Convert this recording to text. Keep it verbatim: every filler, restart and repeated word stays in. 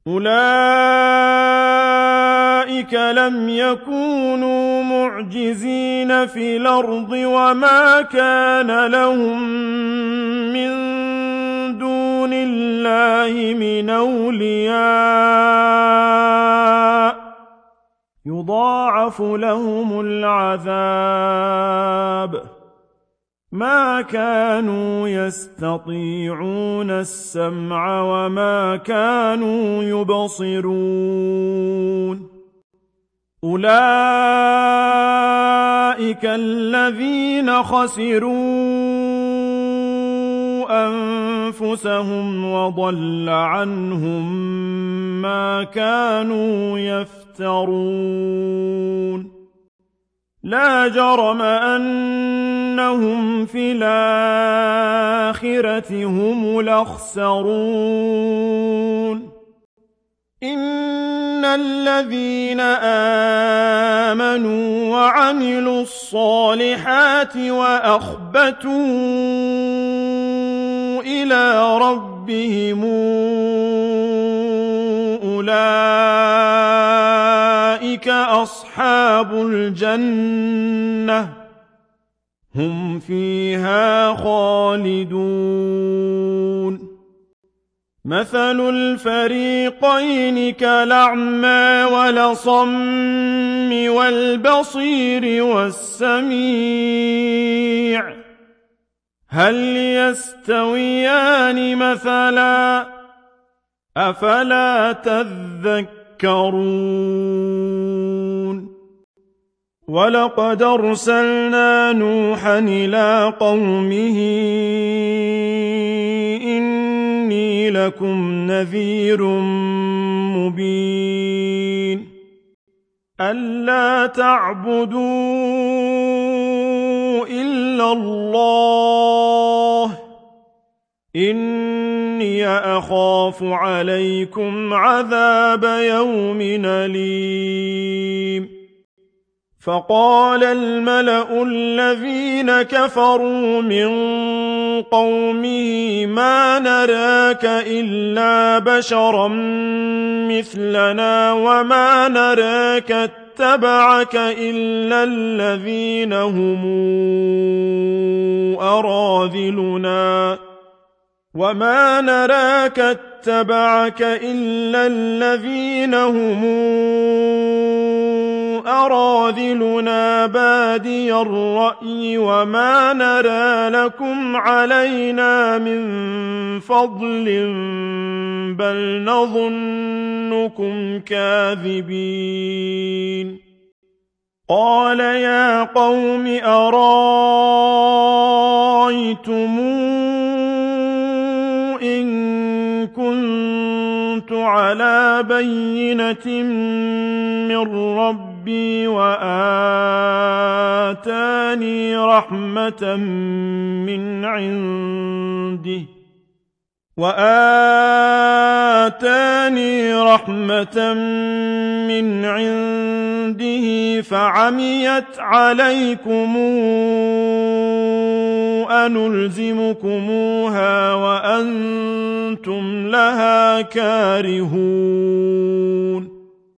أولئك لم يكونوا معجزين في الأرض وما كان لهم من دون الله من أولياء يضاعف لهم العذاب ما كانوا يستطيعون السمع وما كانوا يبصرون أولئك الذين خسروا أنفسهم وضل عنهم ما كانوا يفترون لا جرم أنهم في الآخرة هم الأخسرون إن الذين آمنوا وعملوا الصالحات وأخبتوا إلى ربهم أولئك أصحاب الجنة هم فيها خالدون مثل الفريقين كالأعمى والأصم والبصير والسميع هل يستويان مثلا أفلا تذكرون ولقد أرسلنا نوحا إلى قومه إني لكم نذير مبين ألا تعبدوا إلا الله إني أخاف عليكم عذاب يوم أليم فقال الملأ الذين كفروا من قومه ما نراك إلا بشرا مثلنا وما نراك اتبعك إلا الذين هم أراذلنا وما نراك اتبعك إلا الذين هم أراذلنا بادي الرأي وما نرى لكم علينا من فضل بل نظنكم كاذبين قال يا قوم أرايتم إن كنت على بينة من ربي وآتاني رحمة من عنده وآتاني رحمة من عنده فعميت عليكم أنلزمكموها وأنتم لها كارهون